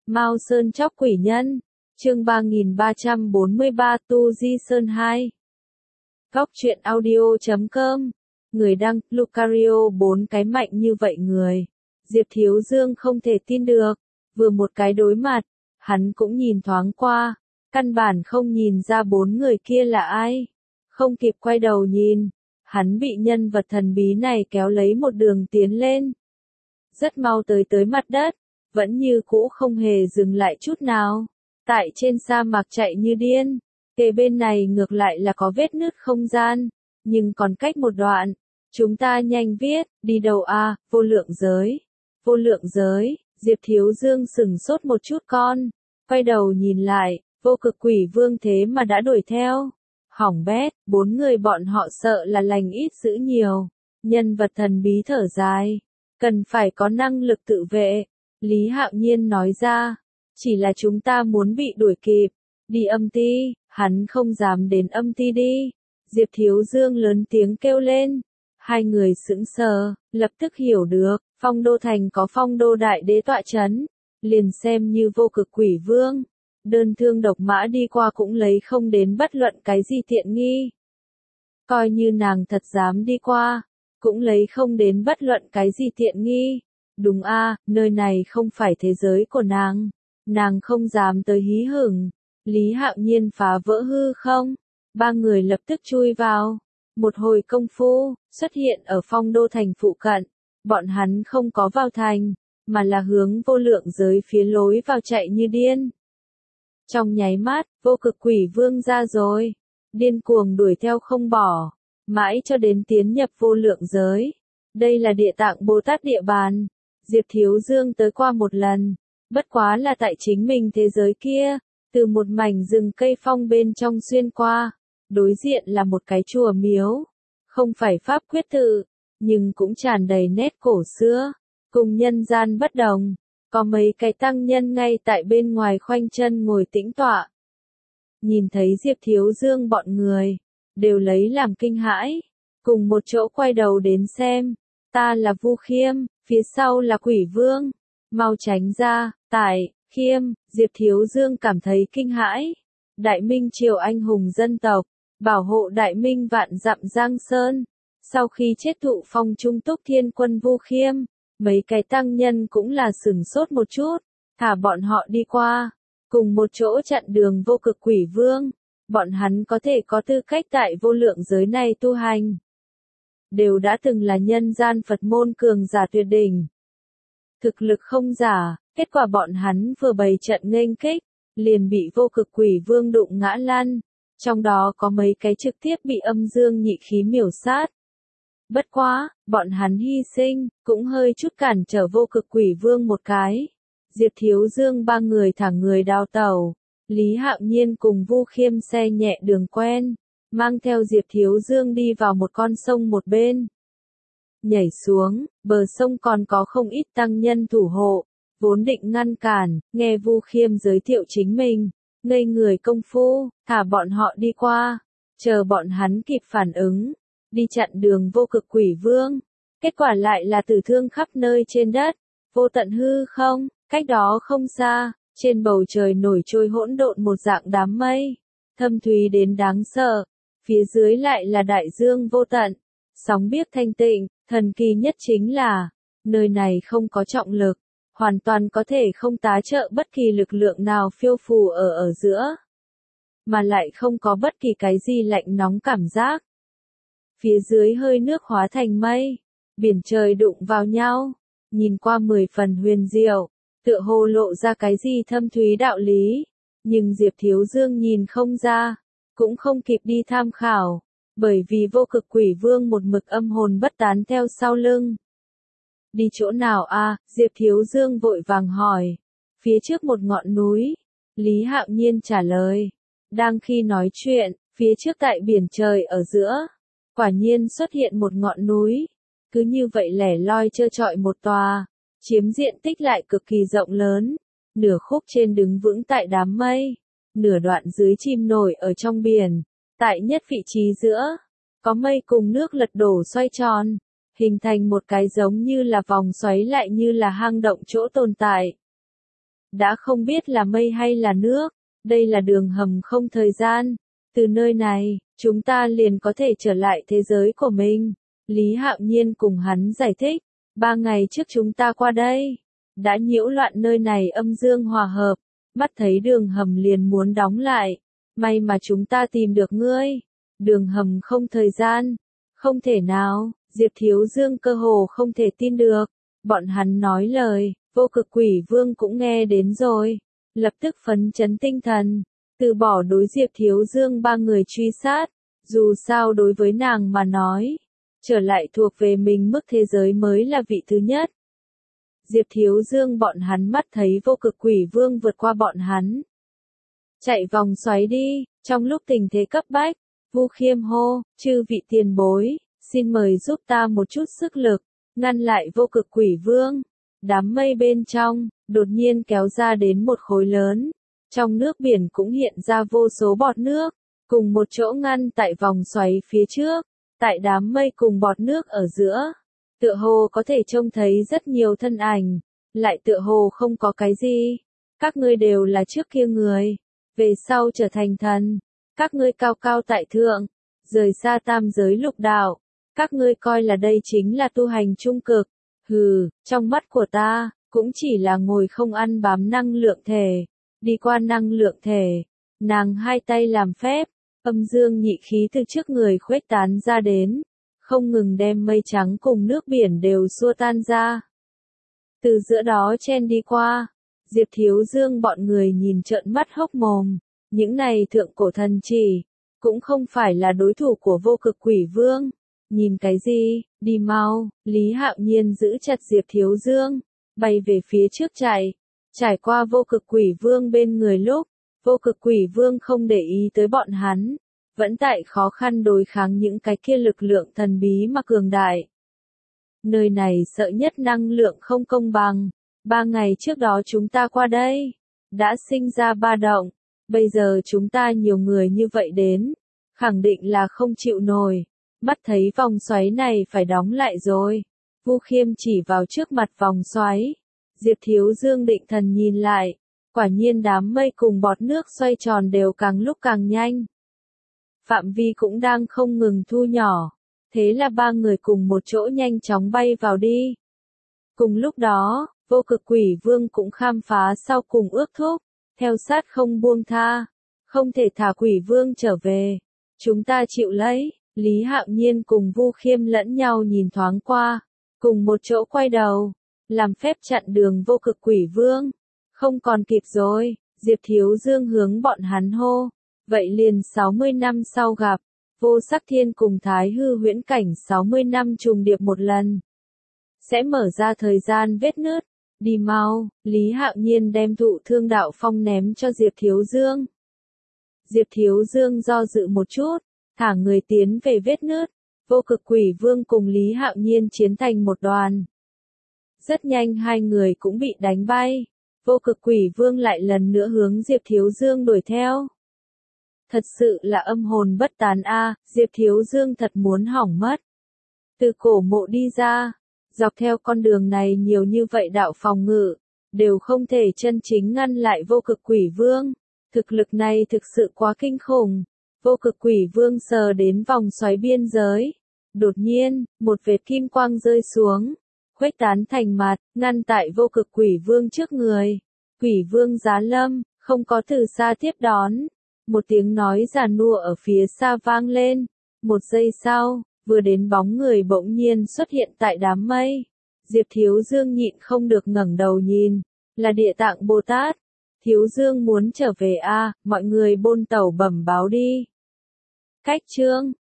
Mao Sơn chóc quỷ nhân, chương 3343 Tu Di Sơn 2. Góc truyện audio.com. Người đăng, Lucario 4 cái mạnh như vậy người. Diệp Thiếu Dương không thể tin được, vừa một cái đối mặt, hắn cũng nhìn thoáng qua, căn bản không nhìn ra 4 người kia là ai. Không kịp quay đầu nhìn, hắn bị nhân vật thần bí này kéo lấy một đường tiến lên. Rất mau tới mặt đất, vẫn như cũ không hề dừng lại chút nào. Tại trên sa mạc chạy như điên, kề bên này ngược lại là có vết nứt không gian, nhưng còn cách một đoạn. Chúng ta nhanh viết, đi đâu à, vô lượng giới. Vô lượng giới, Diệp Thiếu Dương sừng sốt một chút quay đầu nhìn lại, vô cực quỷ vương thế mà đã đuổi theo. Hỏng bét, 4 người bọn họ sợ là lành ít dữ nhiều. Nhân vật thần bí thở dài, cần phải có năng lực tự vệ. Lý Hạo Nhiên nói ra, chỉ là chúng ta muốn bị đuổi kịp. Đi âm ti, hắn không dám đến âm ti đi. Diệp Thiếu Dương lớn tiếng kêu lên. Hai người sững sờ, lập tức hiểu được, Phong Đô Thành có Phong Đô Đại Đế tọa chấn, liền xem như vô cực quỷ vương. Đơn thương độc mã đi qua cũng lấy không đến bất luận cái gì tiện nghi. Coi như nàng thật dám đi qua, cũng lấy không đến bất luận cái gì tiện nghi. Đúng a, nơi này không phải thế giới của nàng không dám tới hí hửng. Lý Hạo Nhiên phá vỡ hư không, 3 người lập tức chui vào. Một hồi công phu, xuất hiện ở Phong Đô Thành phụ cận. Bọn hắn không có vào thành, mà là hướng vô lượng giới phía lối vào chạy như điên. Trong nháy mắt, vô cực quỷ vương ra rồi. Điên cuồng đuổi theo không bỏ, mãi cho đến tiến nhập vô lượng giới. Đây là Địa Tạng Bồ Tát địa bàn. Diệp Thiếu Dương tới qua một lần, bất quá là tại chính mình thế giới kia, từ một mảnh rừng cây phong bên trong xuyên qua. Đối diện là một cái chùa miếu, không phải pháp quyết tự, nhưng cũng tràn đầy nét cổ xưa, cùng nhân gian bất đồng. Có mấy cái tăng nhân ngay tại bên ngoài khoanh chân ngồi tĩnh tọa. Nhìn thấy Diệp Thiếu Dương bọn người, đều lấy làm kinh hãi, cùng một chỗ quay đầu đến xem. Ta là Vu Khiêm, phía sau là Quỷ Vương, mau tránh ra. Tại Khiêm, Diệp Thiếu Dương cảm thấy kinh hãi. Đại Minh triều anh hùng dân tộc, bảo hộ Đại Minh vạn dặm Giang Sơn. Sau khi chết thụ phong trung túc thiên quân Vu Khiêm, mấy cái tăng nhân cũng là sửng sốt một chút, thả bọn họ đi qua, cùng một chỗ chặn đường vô cực quỷ vương. Bọn hắn có thể có tư cách tại vô lượng giới này tu hành, đều đã từng là nhân gian Phật môn cường giả tuyệt đỉnh. Thực lực không giả, kết quả bọn hắn vừa bày trận nghênh kích, liền bị vô cực quỷ vương đụng ngã lăn. Trong đó có mấy cái trực tiếp bị âm dương nhị khí miểu sát. Bất quá, bọn hắn hy sinh, cũng hơi chút cản trở vô cực quỷ vương một cái. Diệp Thiếu Dương 3 người thả người đào tẩu. Lý Hạo Nhiên cùng Vu Khiêm xe nhẹ đường quen, mang theo Diệp Thiếu Dương đi vào một con sông một bên. Nhảy xuống, bờ sông còn có không ít tăng nhân thủ hộ, vốn định ngăn cản, nghe Vu Khiêm giới thiệu chính mình, ngây người công phu, thả bọn họ đi qua, chờ bọn hắn kịp phản ứng, đi chặn đường vô cực quỷ vương. Kết quả lại là tử thương khắp nơi trên đất, vô tận hư không, cách đó không xa, trên bầu trời nổi trôi hỗn độn một dạng đám mây, thâm thúy đến đáng sợ, phía dưới lại là đại dương vô tận, sóng biếc thanh tịnh. Thần kỳ nhất chính là, nơi này không có trọng lực, hoàn toàn có thể không tá trợ bất kỳ lực lượng nào phiêu phù ở giữa, mà lại không có bất kỳ cái gì lạnh nóng cảm giác. Phía dưới hơi nước hóa thành mây, biển trời đụng vào nhau, nhìn qua 10 phần huyền diệu, tựa hồ lộ ra cái gì thâm thúy đạo lý, nhưng Diệp Thiếu Dương nhìn không ra, cũng không kịp đi tham khảo. Bởi vì vô cực quỷ vương một mực âm hồn bất tán theo sau lưng. Đi chỗ nào a? Diệp Thiếu Dương vội vàng hỏi. Phía trước một ngọn núi. Lý Hạo Nhiên trả lời. Đang khi nói chuyện, phía trước tại biển trời ở giữa, quả nhiên xuất hiện một ngọn núi. Cứ như vậy lẻ loi trơ trọi một tòa, chiếm diện tích lại cực kỳ rộng lớn. Nửa khúc trên đứng vững tại đám mây, nửa đoạn dưới chìm nổi ở trong biển. Tại nhất vị trí giữa, có mây cùng nước lật đổ xoay tròn, hình thành một cái giống như là vòng xoáy lại như là hang động chỗ tồn tại. đã không biết là mây hay là nước, đây là đường hầm không thời gian. Từ nơi này, chúng ta liền có thể trở lại thế giới của mình. Lý Hạo Nhiên cùng hắn giải thích, 3 ngày trước chúng ta qua đây, đã nhiễu loạn nơi này âm dương hòa hợp, mắt thấy đường hầm liền muốn đóng lại, may mà chúng ta tìm được ngươi. Đường hầm không thời gian, không thể nào, Diệp Thiếu Dương cơ hồ không thể tin được, bọn hắn nói lời, Vô Cực Quỷ Vương cũng nghe đến rồi, lập tức phấn chấn tinh thần, từ bỏ đối Diệp Thiếu Dương 3 người truy sát, dù sao đối với nàng mà nói, trở lại thuộc về mình mức thế giới mới là vị thứ nhất. Diệp Thiếu Dương bọn hắn mắt thấy Vô Cực Quỷ Vương vượt qua bọn hắn. Chạy vòng xoáy đi, trong lúc tình thế cấp bách, Vu Khiêm hô, chư vị tiền bối, xin mời giúp ta một chút sức lực, ngăn lại Vô Cực Quỷ Vương. Đám mây bên trong, đột nhiên kéo ra đến một khối lớn, trong nước biển cũng hiện ra vô số bọt nước, cùng một chỗ ngăn tại vòng xoáy phía trước, tại đám mây cùng bọt nước ở giữa. Tựa hồ có thể trông thấy rất nhiều thân ảnh, lại tựa hồ không có cái gì. Các ngươi đều là trước kia người, về sau trở thành thần, các ngươi cao cao tại thượng, rời xa tam giới lục đạo, các ngươi coi là đây chính là tu hành trung cực. Hừ, trong mắt của ta, cũng chỉ là ngồi không ăn bám năng lượng thể, đi qua năng lượng thể. Nàng hai tay làm phép, âm dương nhị khí từ trước người khuếch tán ra đến, không ngừng đem mây trắng cùng nước biển đều xua tan ra. Từ giữa đó chen đi qua, Diệp Thiếu Dương bọn người nhìn trợn mắt hốc mồm, những này thượng cổ thần chỉ, cũng không phải là đối thủ của Vô Cực Quỷ Vương. Nhìn cái gì, đi mau, Lý Hạo Nhiên giữ chặt Diệp Thiếu Dương, bay về phía trước chạy, trải qua Vô Cực Quỷ Vương bên người lúc, Vô Cực Quỷ Vương không để ý tới bọn hắn, vẫn tại khó khăn đối kháng những cái kia lực lượng thần bí mà cường đại. Nơi này sợ nhất năng lượng không công bằng, 3 ngày trước đó chúng ta qua đây, đã sinh ra ba động, bây giờ chúng ta nhiều người như vậy đến, khẳng định là không chịu nổi. Mắt thấy vòng xoáy này phải đóng lại rồi. Vu Khiêm chỉ vào trước mặt vòng xoáy. Diệp Thiếu Dương định thần nhìn lại. Quả nhiên đám mây cùng bọt nước xoay tròn đều càng lúc càng nhanh. Phạm vi cũng đang không ngừng thu nhỏ. Thế là 3 người cùng một chỗ nhanh chóng bay vào đi. Cùng lúc đó, Vô Cực Quỷ Vương cũng khám phá sau cùng ước thúc. Theo sát không buông tha. Không thể thả Quỷ Vương trở về. Chúng ta chịu lấy. Lý Hạo Nhiên cùng Vu Khiêm lẫn nhau nhìn thoáng qua, cùng một chỗ quay đầu, làm phép chặn đường Vô Cực Quỷ Vương. Không còn kịp rồi, Diệp Thiếu Dương hướng bọn hắn hô, vậy liền 60 năm sau gặp, Vô Sắc Thiên cùng Thái Hư Huyễn Cảnh 60 năm trùng điệp một lần. Sẽ mở ra thời gian vết nứt, đi mau, Lý Hạo Nhiên đem Thụ Thương Đạo Phong ném cho Diệp Thiếu Dương. Diệp Thiếu Dương do dự một chút, thả người tiến về vết nứt, Vô Cực Quỷ Vương cùng Lý Hạo Nhiên chiến thành một đoàn. Rất nhanh hai người cũng bị đánh bay, Vô Cực Quỷ Vương lại lần nữa hướng Diệp Thiếu Dương đuổi theo. Thật sự là âm hồn bất tán a, Diệp Thiếu Dương thật muốn hỏng mất. Từ cổ mộ đi ra, dọc theo con đường này nhiều như vậy đạo phòng ngự, đều không thể chân chính ngăn lại Vô Cực Quỷ Vương. Thực lực này thực sự quá kinh khủng. Vô Cực Quỷ Vương sờ đến vòng xoáy biên giới. Đột nhiên, một vệt kim quang rơi xuống, khuếch tán thành mặt, ngăn tại Vô Cực Quỷ Vương trước người. Quỷ Vương giá lâm, không có từ xa tiếp đón. Một tiếng nói già nua ở phía xa vang lên. Một giây sau, vừa đến bóng người bỗng nhiên xuất hiện tại đám mây. Diệp Thiếu Dương nhịn không được ngẩng đầu nhìn, là Địa Tạng Bồ Tát. Thiếu Dương muốn trở về a, mọi người bôn tẩu bẩm báo đi. Cách chương